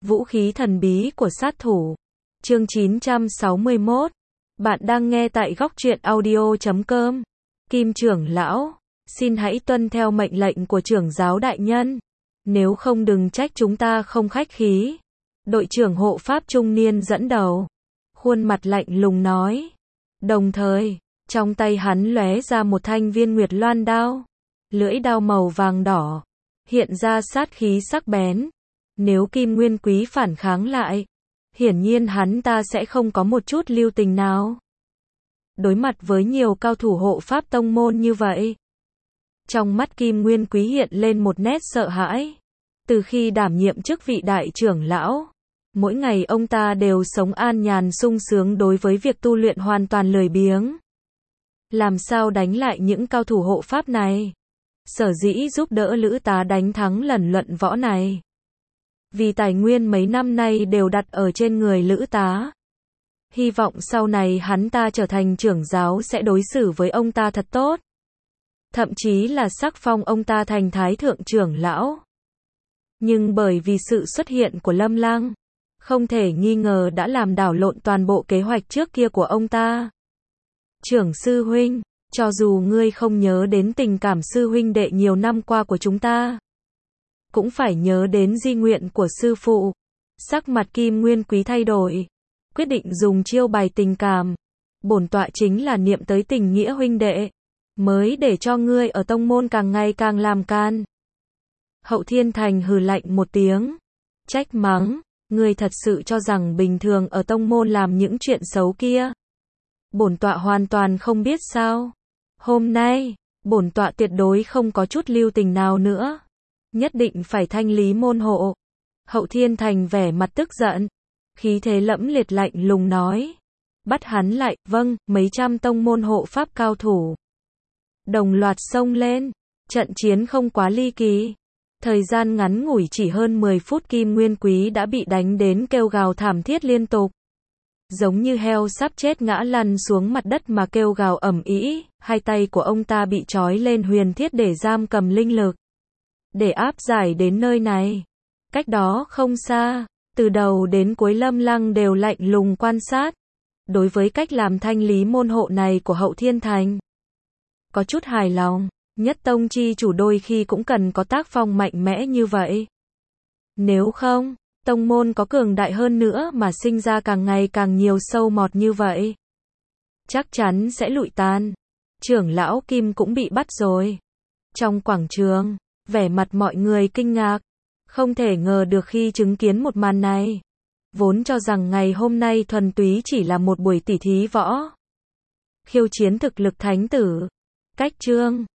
Vũ khí thần bí của sát thủ. Chương 961. Bạn đang nghe tại góc truyện audio.com. Kim trưởng lão, xin hãy tuân theo mệnh lệnh của trưởng giáo đại nhân. Nếu không đừng trách chúng ta không khách khí. Đội trưởng hộ pháp trung niên dẫn đầu. Khuôn mặt lạnh lùng nói. Đồng thời, trong tay hắn lóe ra một thanh viên nguyệt loan đao. Lưỡi đao màu vàng đỏ. Hiện ra sát khí sắc bén. Nếu Kim Nguyên Quý phản kháng lại, hiển nhiên hắn ta sẽ không có một chút lưu tình nào. Đối mặt với nhiều cao thủ hộ pháp tông môn như vậy, trong mắt Kim Nguyên Quý hiện lên một nét sợ hãi. Từ khi đảm nhiệm chức vị đại trưởng lão, mỗi ngày ông ta đều sống an nhàn sung sướng đối với việc tu luyện hoàn toàn lười biếng. Làm sao đánh lại những cao thủ hộ pháp này? Sở dĩ giúp đỡ Lữ Tá đánh thắng lần luận võ này, vì tài nguyên mấy năm nay đều đặt ở trên người Lữ Tá. Hy vọng sau này hắn ta trở thành trưởng giáo sẽ đối xử với ông ta thật tốt. Thậm chí là sắc phong ông ta thành thái thượng trưởng lão. Nhưng bởi vì sự xuất hiện của Lâm Lăng, không thể nghi ngờ đã làm đảo lộn toàn bộ kế hoạch trước kia của ông ta. Trưởng sư huynh, cho dù ngươi không nhớ đến tình cảm sư huynh đệ nhiều năm qua của chúng ta, cũng phải nhớ đến di nguyện của sư phụ. Sắc mặt Kim Nguyên Quý thay đổi, quyết định dùng chiêu bài tình cảm. Bổn tọa chính là niệm tới tình nghĩa huynh đệ, mới để cho ngươi ở tông môn càng ngày càng làm can. Hậu Thiên Thành hừ lạnh một tiếng, trách mắng, ngươi thật sự cho rằng bình thường ở tông môn làm những chuyện xấu kia, bổn tọa hoàn toàn không biết sao? Hôm nay, bổn tọa tuyệt đối không có chút lưu tình nào nữa. Nhất định phải thanh lý môn hộ. Hậu Thiên Thành vẻ mặt tức giận, khí thế lẫm liệt lạnh lùng nói. Bắt hắn lại, vâng, mấy trăm tông môn hộ pháp cao thủ đồng loạt xông lên. Trận chiến không quá ly kỳ. Thời gian ngắn ngủi chỉ hơn 10 phút Kim Nguyên Quý đã bị đánh đến kêu gào thảm thiết liên tục. Giống như heo sắp chết ngã lăn xuống mặt đất mà kêu gào ầm ĩ. Hai tay của ông ta bị trói lên huyền thiết để giam cầm linh lực, để áp giải đến nơi này. Cách đó không xa, từ đầu đến cuối Lâm Lăng đều lạnh lùng quan sát. Đối với cách làm thanh lý môn hộ này của Hậu Thiên Thành, có chút hài lòng. Nhất tông chi chủ đôi khi cũng cần có tác phong mạnh mẽ như vậy. Nếu không, tông môn có cường đại hơn nữa mà sinh ra càng ngày càng nhiều sâu mọt như vậy, chắc chắn sẽ lụi tàn. Trưởng lão Kim cũng bị bắt rồi. Trong quảng trường, vẻ mặt mọi người kinh ngạc, không thể ngờ được khi chứng kiến một màn này. Vốn cho rằng ngày hôm nay thuần túy chỉ là một buổi tỉ thí võ, khiêu chiến thực lực thánh tử. Cách chương